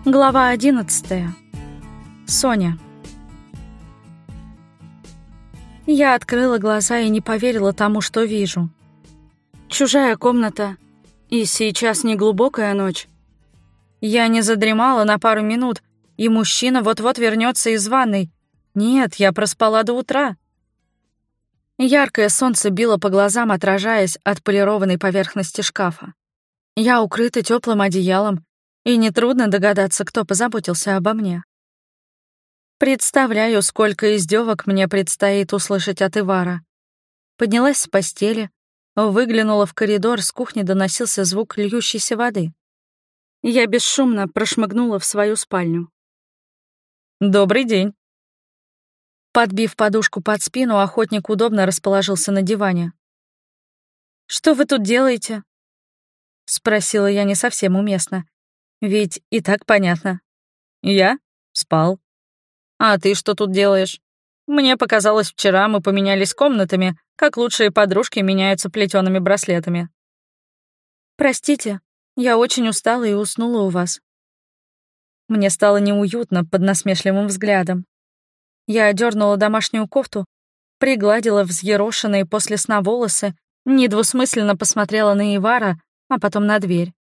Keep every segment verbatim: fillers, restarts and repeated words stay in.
Глава одиннадцатая. Соня. Я открыла глаза и не поверила тому, что вижу. Чужая комната, и сейчас не глубокая ночь. Я не задремала на пару минут, и мужчина вот-вот вернется из ванной. Нет, я проспала до утра. Яркое солнце било по глазам, отражаясь от полированной поверхности шкафа. Я укрыта теплым одеялом, и нетрудно догадаться, кто позаботился обо мне. Представляю, сколько издевок мне предстоит услышать от Ивара. Поднялась с постели, выглянула в коридор, с кухни доносился звук льющейся воды. Я бесшумно прошмыгнула в свою спальню. «Добрый день». Подбив подушку под спину, охотник удобно расположился на диване. «Что вы тут делаете?» — спросила я не совсем уместно. Ведь и так понятно. Я? Спал. А ты что тут делаешь? Мне показалось, вчера мы поменялись комнатами, как лучшие подружки меняются плетёными браслетами. Простите, я очень устала и уснула у вас. Мне стало неуютно под насмешливым взглядом. Я одернула домашнюю кофту, пригладила взъерошенные после сна волосы, недвусмысленно посмотрела на Ивара, а потом на дверь.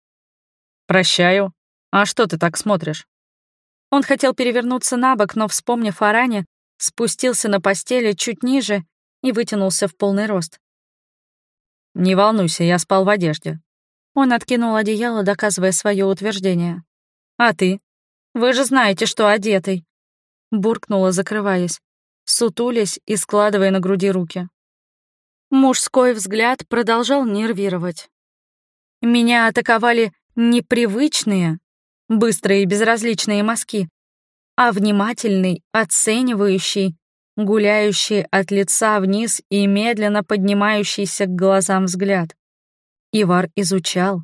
«Прощаю. А что ты так смотришь?» Он хотел перевернуться на бок, но, вспомнив о ране, спустился на постели чуть ниже и вытянулся в полный рост. «Не волнуйся, я спал в одежде». Он откинул одеяло, доказывая свое утверждение. «А ты? Вы же знаете, что одетый!» Буркнула, закрываясь, сутулясь и складывая на груди руки. Мужской взгляд продолжал нервировать. Меня атаковали непривычные, быстрые и безразличные мазки, а внимательный, оценивающий, гуляющий от лица вниз и медленно поднимающийся к глазам взгляд. Ивар изучал.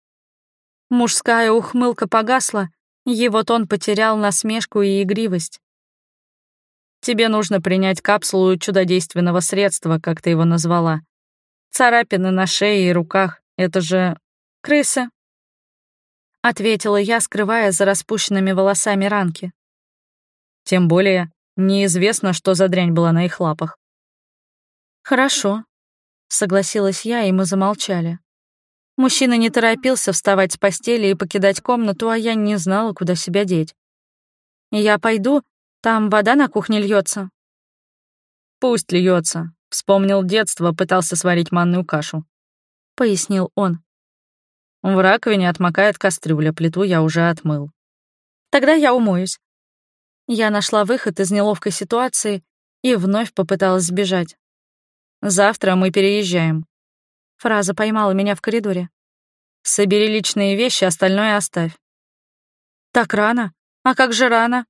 Мужская ухмылка погасла, его тон потерял насмешку и игривость. «Тебе нужно принять капсулу чудодейственного средства, как ты его назвала. Царапины на шее и руках — это же крысы», — ответила я, скрывая за распущенными волосами ранки. Тем более, неизвестно, что за дрянь была на их лапах. «Хорошо», — согласилась я, и мы замолчали. Мужчина не торопился вставать с постели и покидать комнату, а я не знала, куда себя деть. «Я пойду, там вода на кухне льется». «Пусть льется. Вспомнил детство, пытался сварить манную кашу», — пояснил он. В раковине отмокает кастрюля, плиту я уже отмыл. Тогда я умоюсь. Я нашла выход из неловкой ситуации и вновь попыталась сбежать. «Завтра мы переезжаем». Фраза поймала меня в коридоре. «Собери личные вещи, остальное оставь». «Так рано? А как же рано?»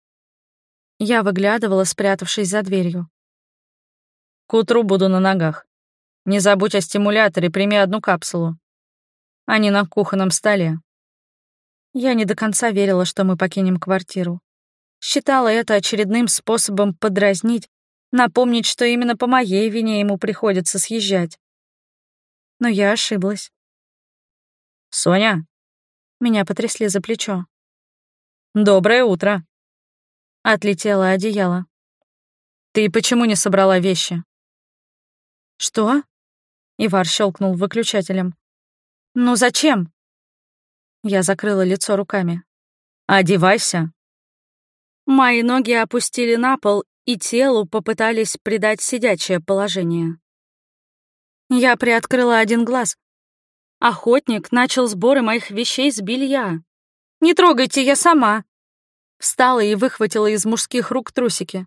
Я выглядывала, спрятавшись за дверью. «К утру буду на ногах. Не забудь о стимуляторе, прими одну капсулу. Они на кухонном столе». Я не до конца верила, что мы покинем квартиру. Считала это очередным способом подразнить, напомнить, что именно по моей вине ему приходится съезжать. Но я ошиблась. «Соня?» Меня потрясли за плечо. «Доброе утро». Отлетело одеяло. «Ты почему не собрала вещи?» «Что?» Ивар щелкнул выключателем. «Ну зачем?» Я закрыла лицо руками. «Одевайся». Мои ноги опустили на пол, и телу попытались придать сидячее положение. Я приоткрыла один глаз. Охотник начал сборы моих вещей с белья. «Не трогайте, я сама!» Встала и выхватила из мужских рук трусики.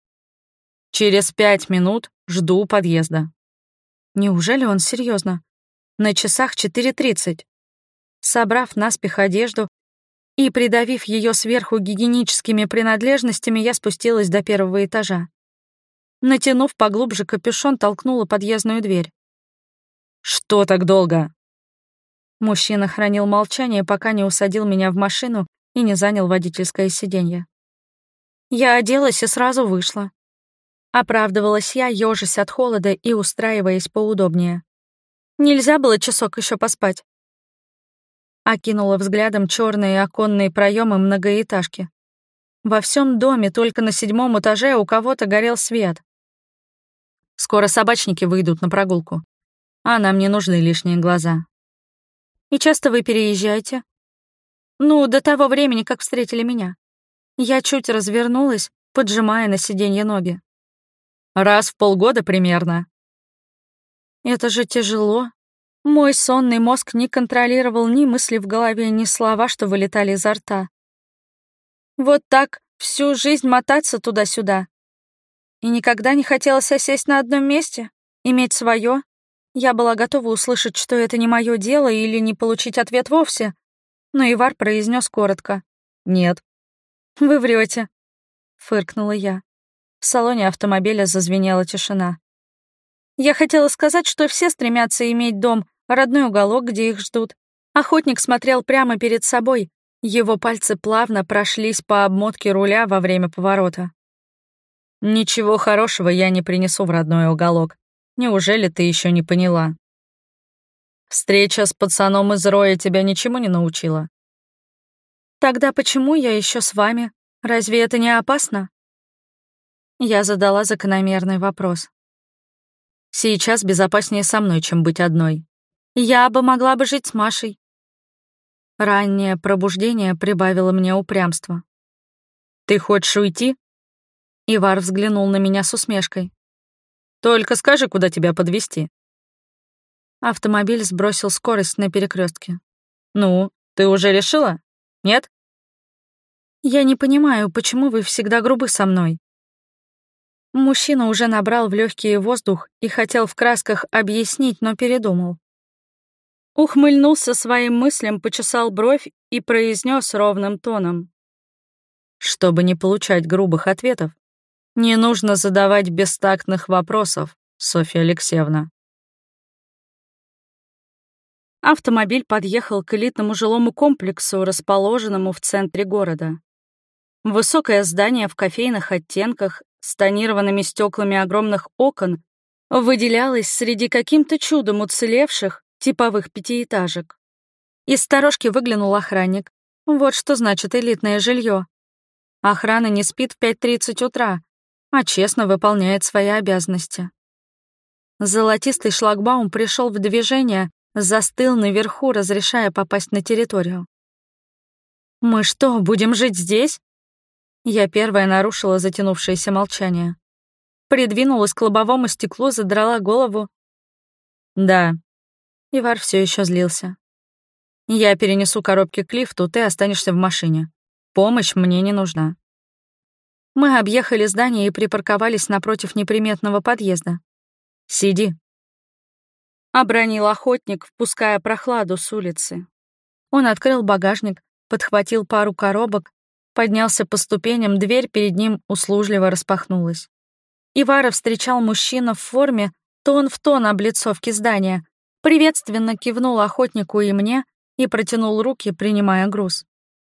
«Через пять минут жду у подъезда». Неужели он серьезно? На часах четыре тридцать. Собрав наспех одежду и придавив ее сверху гигиеническими принадлежностями, я спустилась до первого этажа. Натянув поглубже капюшон, толкнула подъездную дверь. «Что так долго?» Мужчина хранил молчание, пока не усадил меня в машину и не занял водительское сиденье. Я оделась и сразу вышла. Оправдывалась я, ёжась от холода и устраиваясь поудобнее. Нельзя было часок еще поспать. Окинула взглядом черные оконные проемы многоэтажки. Во всем доме только на седьмом этаже у кого-то горел свет. Скоро собачники выйдут на прогулку, а нам не нужны лишние глаза. И часто вы переезжаете? Ну, до того времени, как встретили меня. Я чуть развернулась, поджимая на сиденье ноги. Раз в полгода примерно. Это же тяжело. Мой сонный мозг не контролировал ни мысли в голове, ни слова, что вылетали изо рта. Вот так всю жизнь мотаться туда-сюда. И никогда не хотелось осесть на одном месте, иметь свое. Я была готова услышать, что это не мое дело, или не получить ответ вовсе, но Ивар произнес коротко: «Нет». «Вы врете», — фыркнула я. В салоне автомобиля зазвенела тишина. Я хотела сказать, что все стремятся иметь дом, родной уголок, где их ждут. Охотник смотрел прямо перед собой, его пальцы плавно прошлись по обмотке руля во время поворота. «Ничего хорошего я не принесу в родной уголок. Неужели ты еще не поняла? Встреча с пацаном из роя тебя ничему не научила?» «Тогда почему я еще с вами? Разве это не опасно?» Я задала закономерный вопрос. «Сейчас безопаснее со мной, чем быть одной. Я бы могла бы жить с Машей». Раннее пробуждение прибавило мне упрямства. «Ты хочешь уйти?» Ивар взглянул на меня с усмешкой. «Только скажи, куда тебя подвезти». Автомобиль сбросил скорость на перекрестке. «Ну, ты уже решила? Нет?» «Я не понимаю, почему вы всегда грубы со мной». Мужчина уже набрал в легкий воздух и хотел в красках объяснить, но передумал. Ухмыльнулся своим мыслям, почесал бровь и произнес ровным тоном: «Чтобы не получать грубых ответов, не нужно задавать бестактных вопросов, Софья Алексеевна». Автомобиль подъехал к элитному жилому комплексу, расположенному в центре города. Высокое здание в кофейных оттенках с тонированными стеклами огромных окон выделялось среди каким-то чудом уцелевших типовых пятиэтажек. Из сторожки выглянул охранник. Вот что значит элитное жилье. Охрана не спит в пять тридцать утра, а честно выполняет свои обязанности. Золотистый шлагбаум пришел в движение, застыл наверху, разрешая попасть на территорию. «Мы что, будем жить здесь?» Я первая нарушила затянувшееся молчание. Придвинулась к лобовому стеклу, задрала голову. «Да». Ивар все еще злился. «Я перенесу коробки к лифту, ты останешься в машине. Помощь мне не нужна». Мы объехали здание и припарковались напротив неприметного подъезда. «Сиди», — обронил охотник, впуская прохладу с улицы. Он открыл багажник, подхватил пару коробок, поднялся по ступеням, дверь перед ним услужливо распахнулась. Ивара встречал мужчина в форме, тон в тон облицовки здания, приветственно кивнул охотнику и мне и протянул руки, принимая груз.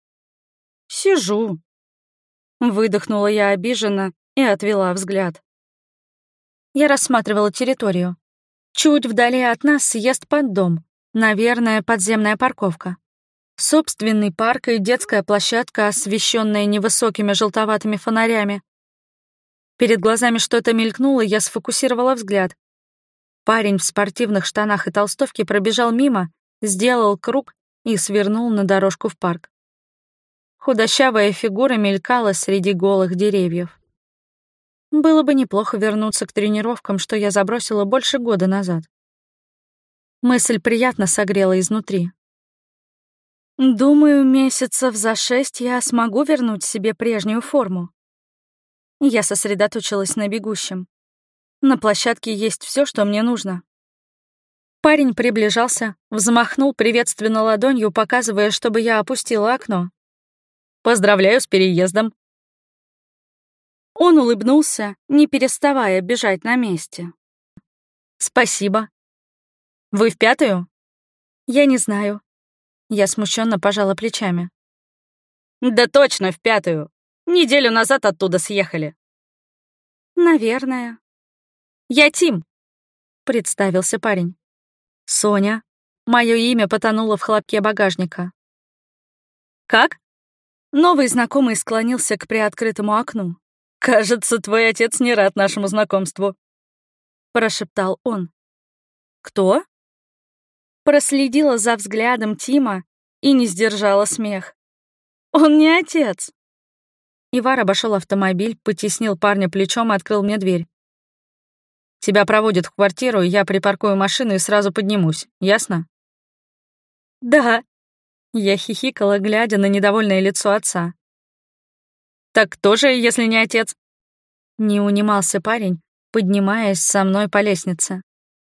«Сижу», — выдохнула я обиженно и отвела взгляд. Я рассматривала территорию. Чуть вдали от нас съезд под дом, наверное, подземная парковка. Собственный парк и детская площадка, освещенная невысокими желтоватыми фонарями. Перед глазами что-то мелькнуло, я сфокусировала взгляд. Парень в спортивных штанах и толстовке пробежал мимо, сделал круг и свернул на дорожку в парк. Худощавая фигура мелькала среди голых деревьев. Было бы неплохо вернуться к тренировкам, что я забросила больше года назад. Мысль приятно согрела изнутри. Думаю, месяцев за шесть я смогу вернуть себе прежнюю форму. Я сосредоточилась на бегущем. На площадке есть все, что мне нужно. Парень приближался, взмахнул приветственно ладонью, показывая, чтобы я опустила окно. «Поздравляю с переездом». Он улыбнулся, не переставая бежать на месте. «Спасибо. Вы в пятую?» «Я не знаю». Я смущенно пожала плечами. «Да точно, в пятую. Неделю назад оттуда съехали». «Наверное». «Я Тим», — представился парень. «Соня». Мое имя потонуло в хлопке багажника. «Как?» Новый знакомый склонился к приоткрытому окну. «Кажется, твой отец не рад нашему знакомству», — прошептал он. «Кто?» Проследила за взглядом Тима и не сдержала смех. «Он не отец!» Ивар обошел автомобиль, потеснил парня плечом и открыл мне дверь. «Тебя проводят в квартиру, я припаркую машину и сразу поднимусь, ясно?» «Да», — я хихикала, глядя на недовольное лицо отца. «Так кто же, если не отец?» Не унимался парень, поднимаясь со мной по лестнице.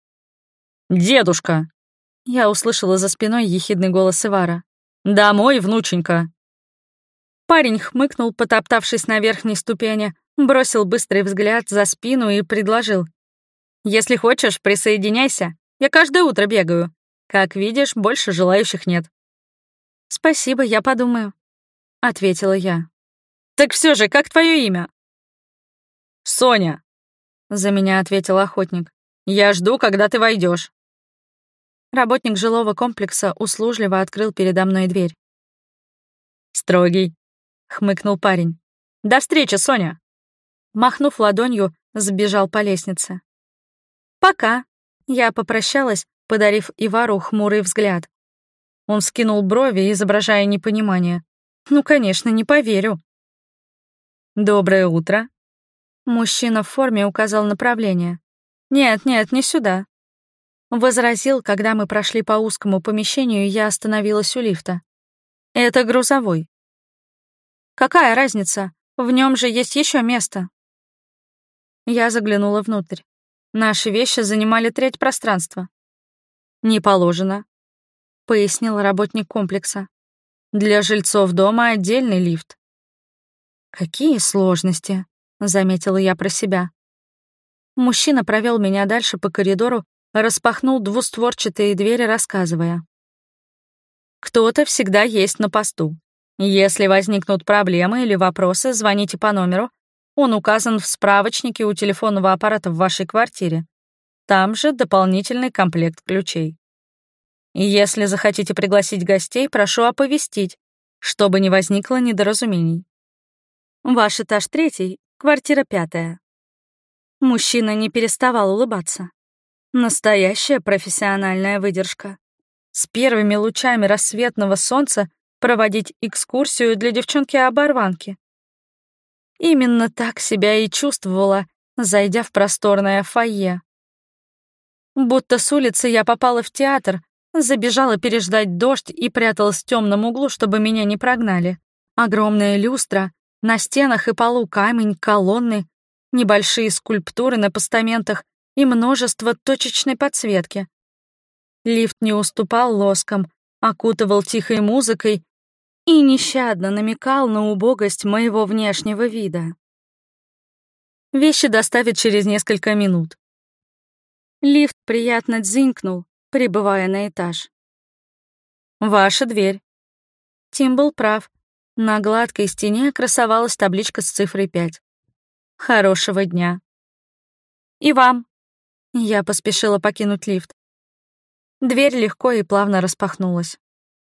«Дедушка!» Я услышала за спиной ехидный голос Ивара. «Домой, внученька!» Парень хмыкнул, потоптавшись на верхней ступени, бросил быстрый взгляд за спину и предложил. «Если хочешь, присоединяйся. Я каждое утро бегаю. Как видишь, больше желающих нет». «Спасибо, я подумаю», — ответила я. «Так все же, как твое имя?» «Соня», — за меня ответил охотник. «Я жду, когда ты войдешь. Работник жилого комплекса услужливо открыл передо мной дверь. «Строгий», — хмыкнул парень. «До встречи, Соня!» Махнув ладонью, сбежал по лестнице. «Пока», — я попрощалась, подарив Ивару хмурый взгляд. Он скинул брови, изображая непонимание. «Ну, конечно, не поверю». «Доброе утро». Мужчина в форме указал направление. «Нет, нет, не сюда». Возразил, когда мы прошли по узкому помещению, я остановилась у лифта. «Это грузовой». «Какая разница? В нем же есть еще место». Я заглянула внутрь. Наши вещи занимали треть пространства. «Не положено», — пояснил работник комплекса. «Для жильцов дома отдельный лифт». «Какие сложности», — заметила я про себя. Мужчина провел меня дальше по коридору, распахнул двустворчатые двери, рассказывая. «Кто-то всегда есть на посту. Если возникнут проблемы или вопросы, звоните по номеру. Он указан в справочнике у телефонного аппарата в вашей квартире. Там же дополнительный комплект ключей. И если захотите пригласить гостей, прошу оповестить, чтобы не возникло недоразумений. Ваш этаж третий, квартира пятая». Мужчина не переставал улыбаться. Настоящая профессиональная выдержка. С первыми лучами рассветного солнца проводить экскурсию для девчонки-оборванки. Именно так себя и чувствовала, зайдя в просторное фойе. Будто с улицы я попала в театр, забежала переждать дождь и пряталась в темном углу, чтобы меня не прогнали. Огромная люстра, на стенах и полу камень, колонны, небольшие скульптуры на постаментах и множество точечной подсветки. Лифт не уступал лоскам, окутывал тихой музыкой и нещадно намекал на убогость моего внешнего вида. Вещи доставят через несколько минут. Лифт приятно дзынькнул, прибывая на этаж. «Ваша дверь». Тим был прав. На гладкой стене красовалась табличка с цифрой пять. «Хорошего дня». «И вам». Я поспешила покинуть лифт. Дверь легко и плавно распахнулась.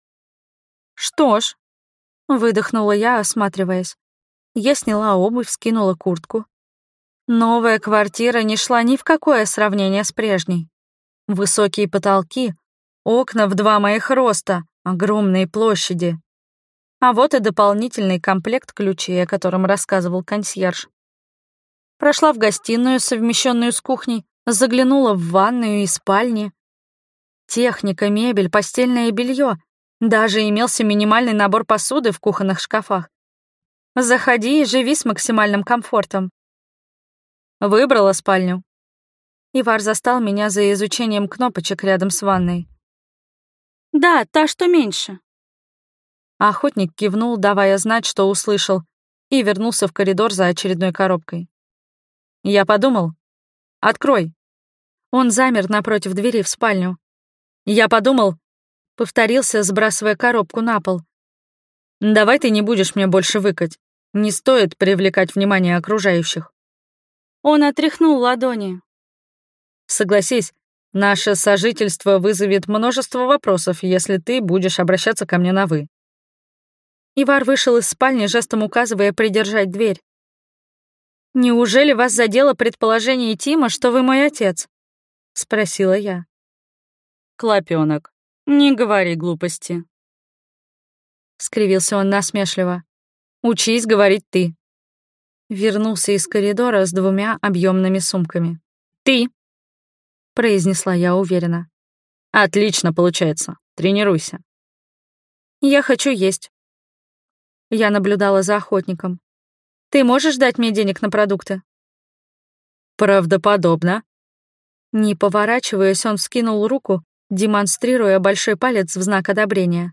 «Что ж», — выдохнула я, осматриваясь. Я сняла обувь, скинула куртку. Новая квартира не шла ни в какое сравнение с прежней. Высокие потолки, окна в два моих роста, огромные площади. А вот и дополнительный комплект ключей, о котором рассказывал консьерж. Прошла в гостиную, совмещенную с кухней, заглянула в ванную и спальни. Техника, мебель, постельное белье. Даже имелся минимальный набор посуды в кухонных шкафах. Заходи и живи с максимальным комфортом. Выбрала спальню. Ивар застал меня за изучением кнопочек рядом с ванной. «Да, та, что меньше». Охотник кивнул, давая знать, что услышал, и вернулся в коридор за очередной коробкой. Я подумал. «Открой». Он замер напротив двери в спальню. Я подумал, повторился, сбрасывая коробку на пол. «Давай ты не будешь мне больше выкать. Не стоит привлекать внимание окружающих». Он отряхнул ладони. «Согласись, Наше сожительство вызовет множество вопросов, если ты будешь обращаться ко мне на «вы». Ивар вышел из спальни, жестом указывая придержать дверь. «Неужели вас задело предположение Тима, что вы мой отец?» — спросила я. «Клопёнок, не говори глупости», — скривился он насмешливо. «Учись говорить ты». Вернулся из коридора с двумя объемными сумками. «Ты», — произнесла я уверенно. «Отлично получается. Тренируйся». «Я хочу есть». Я наблюдала за охотником. «Ты можешь дать мне денег на продукты?» «Правдоподобно». Не поворачиваясь, он вскинул руку, демонстрируя большой палец в знак одобрения.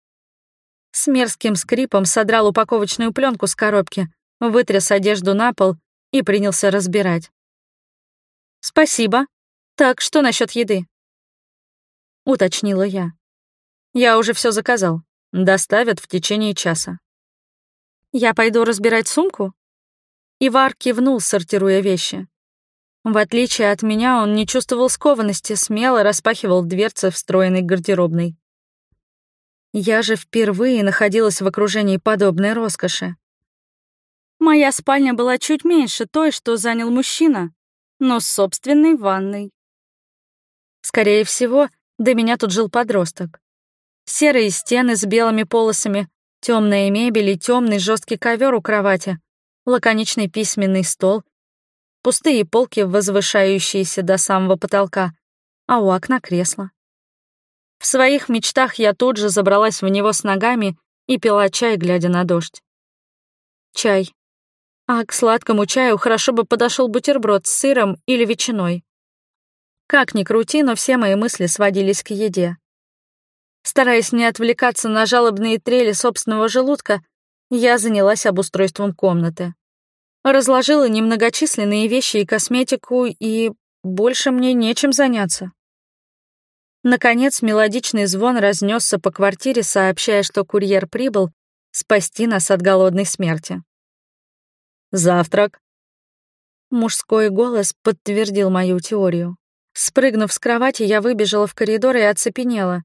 С мерзким скрипом содрал упаковочную пленку с коробки, вытряс одежду на пол и принялся разбирать. «Спасибо. Так, что насчет еды?» — уточнила я. «Я уже все заказал. Доставят в течение часа». «Я пойду разбирать сумку?» Ивар кивнул, сортируя вещи. В отличие от меня, он не чувствовал скованности, смело распахивал дверцы встроенной гардеробной. Я же впервые находилась в окружении подобной роскоши. Моя спальня была чуть меньше той, что занял мужчина, но с собственной ванной. Скорее всего, до меня тут жил подросток. Серые стены с белыми полосами, темная мебель и темный жесткий ковер у кровати, лаконичный письменный стол, пустые полки, возвышающиеся до самого потолка, а у окна кресло. В своих мечтах я тут же забралась в него с ногами и пила чай, глядя на дождь. Чай. А к сладкому чаю хорошо бы подошел бутерброд с сыром или ветчиной. Как ни крути, но все мои мысли сводились к еде. Стараясь не отвлекаться на жалобные трели собственного желудка, я занялась обустройством комнаты. Разложила немногочисленные вещи и косметику, и больше мне нечем заняться. Наконец, мелодичный звон разнесся по квартире, сообщая, что курьер прибыл спасти нас от голодной смерти. «Завтрак». Мужской голос подтвердил мою теорию. Спрыгнув с кровати, я выбежала в коридор и оцепенела.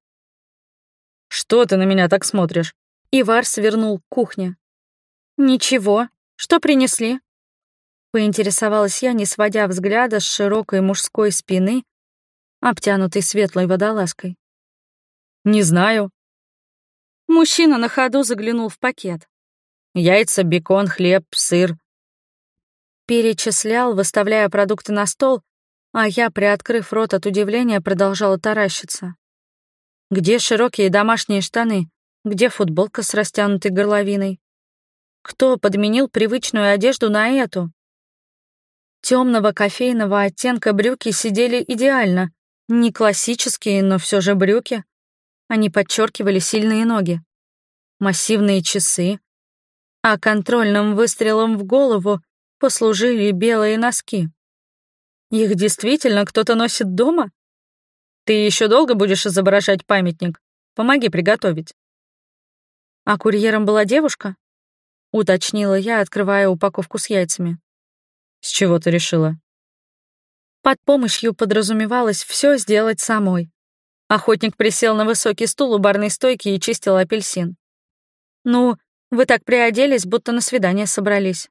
«Что ты на меня так смотришь?» Ивар свернул к кухне. «Ничего. Что принесли?» Поинтересовалась я, не сводя взгляда с широкой мужской спины, обтянутой светлой водолазкой. «Не знаю». Мужчина на ходу заглянул в пакет. «Яйца, бекон, хлеб, сыр». Перечислял, выставляя продукты на стол, а я, приоткрыв рот от удивления, продолжала таращиться. Где широкие домашние штаны? Где футболка с растянутой горловиной? Кто подменил привычную одежду на эту? Темного кофейного оттенка брюки сидели идеально. Не классические, но все же брюки. Они подчеркивали сильные ноги. Массивные часы. А контрольным выстрелом в голову послужили белые носки. Их действительно кто-то носит дома? Ты еще долго будешь изображать памятник? Помоги приготовить. А курьером была девушка? Уточнила я, открывая упаковку с яйцами. С чего ты решила? Под помощью подразумевалось все сделать самой. Охотник присел на высокий стул у барной стойки и чистил апельсин. Ну, вы так приоделись, будто на свидание собрались.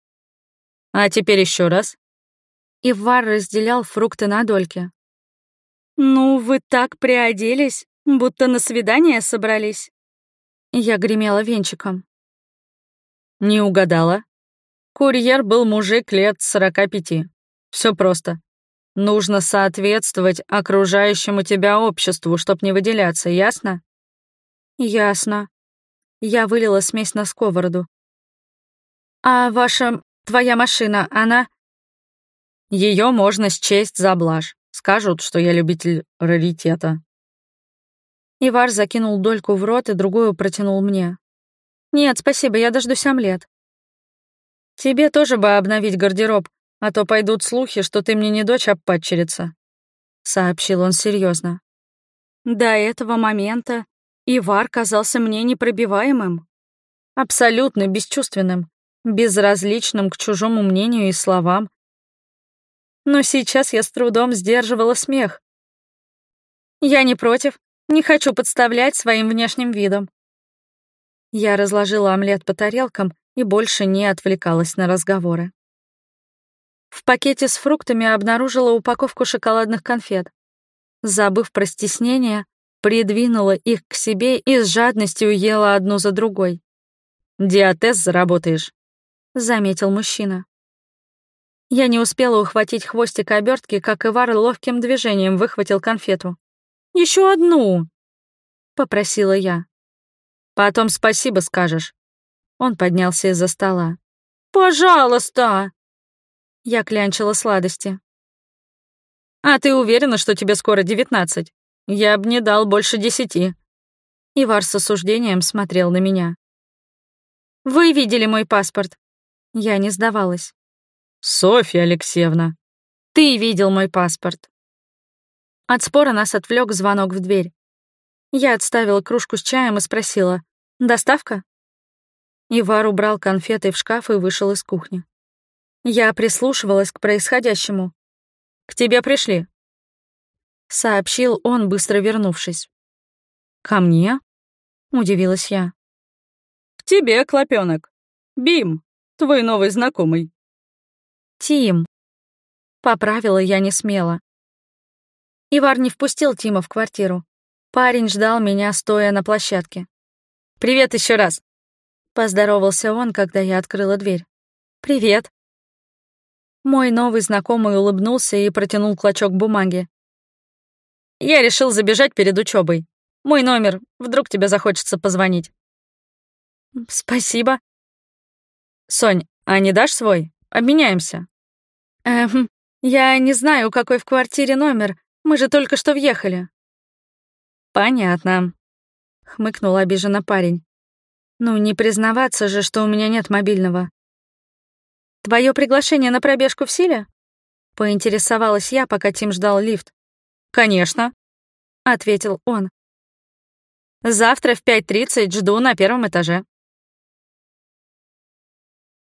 А теперь еще раз. Ивар разделял фрукты на дольки. Ну, вы так приоделись, будто на свидание собрались. Я гремела венчиком. Не угадала. Курьер был мужик лет сорока пяти. Все просто. Нужно соответствовать окружающему тебя обществу, чтоб не выделяться, ясно? Ясно. Я вылила смесь на сковороду. А ваша, твоя машина, она... Ее можно счесть за блажь. Скажут, что я любитель раритета. Ивар закинул дольку в рот и другую протянул мне. Нет, спасибо, я дождусь омлет. Тебе тоже бы обновить гардероб, а то пойдут слухи, что ты мне не дочь, а падчерица, сообщил он серьезно. До этого момента Ивар казался мне непробиваемым, абсолютно бесчувственным, безразличным к чужому мнению и словам. Но сейчас я с трудом сдерживала смех, Я не против, не хочу подставлять своим внешним видом. Я разложила омлет по тарелкам и больше не отвлекалась на разговоры. В пакете с фруктами обнаружила упаковку шоколадных конфет. Забыв про стеснение, придвинула их к себе и с жадностью ела одну за другой. «Диатез заработаешь», — заметил мужчина. Я не успела ухватить хвостик обертки, как Ивар ловким движением выхватил конфету. «Еще одну!» — попросила я. «Потом спасибо скажешь». Он поднялся из-за стола. «Пожалуйста!» Я клянчила сладости. «А ты уверена, что тебе скоро девятнадцать? Я б не дал больше десяти». Ивар с осуждением смотрел на меня. «Вы видели мой паспорт?» Я не сдавалась. «Софья Алексеевна, ты видел мой паспорт». От спора нас отвлек звонок в дверь. Я отставила кружку с чаем и спросила: «Доставка?» Ивар убрал конфеты в шкаф и вышел из кухни. Я прислушивалась к происходящему. «К тебе пришли», — сообщил он, быстро вернувшись. «Ко мне?» — удивилась я. «К тебе, Клопёнок. Бим, твой новый знакомый». «Тим», — поправила я не смело. Ивар не впустил Тима в квартиру. Парень ждал меня, стоя на площадке. «Привет еще раз», — поздоровался он, когда я открыла дверь. «Привет». Мой новый знакомый улыбнулся и протянул клочок бумаги. «Я решил забежать перед учебой. Мой номер, вдруг тебе захочется позвонить». «Спасибо». «Сонь, а не дашь свой? Обменяемся». «Эм, я не знаю, какой в квартире номер. Мы же только что въехали». «Понятно», — хмыкнул обиженно парень. «Ну, не признаваться же, что у меня нет мобильного». «Твое приглашение на пробежку в силе?» — поинтересовалась я, пока Тим ждал лифт. «Конечно», — ответил он. «Завтра в пять тридцать жду на первом этаже».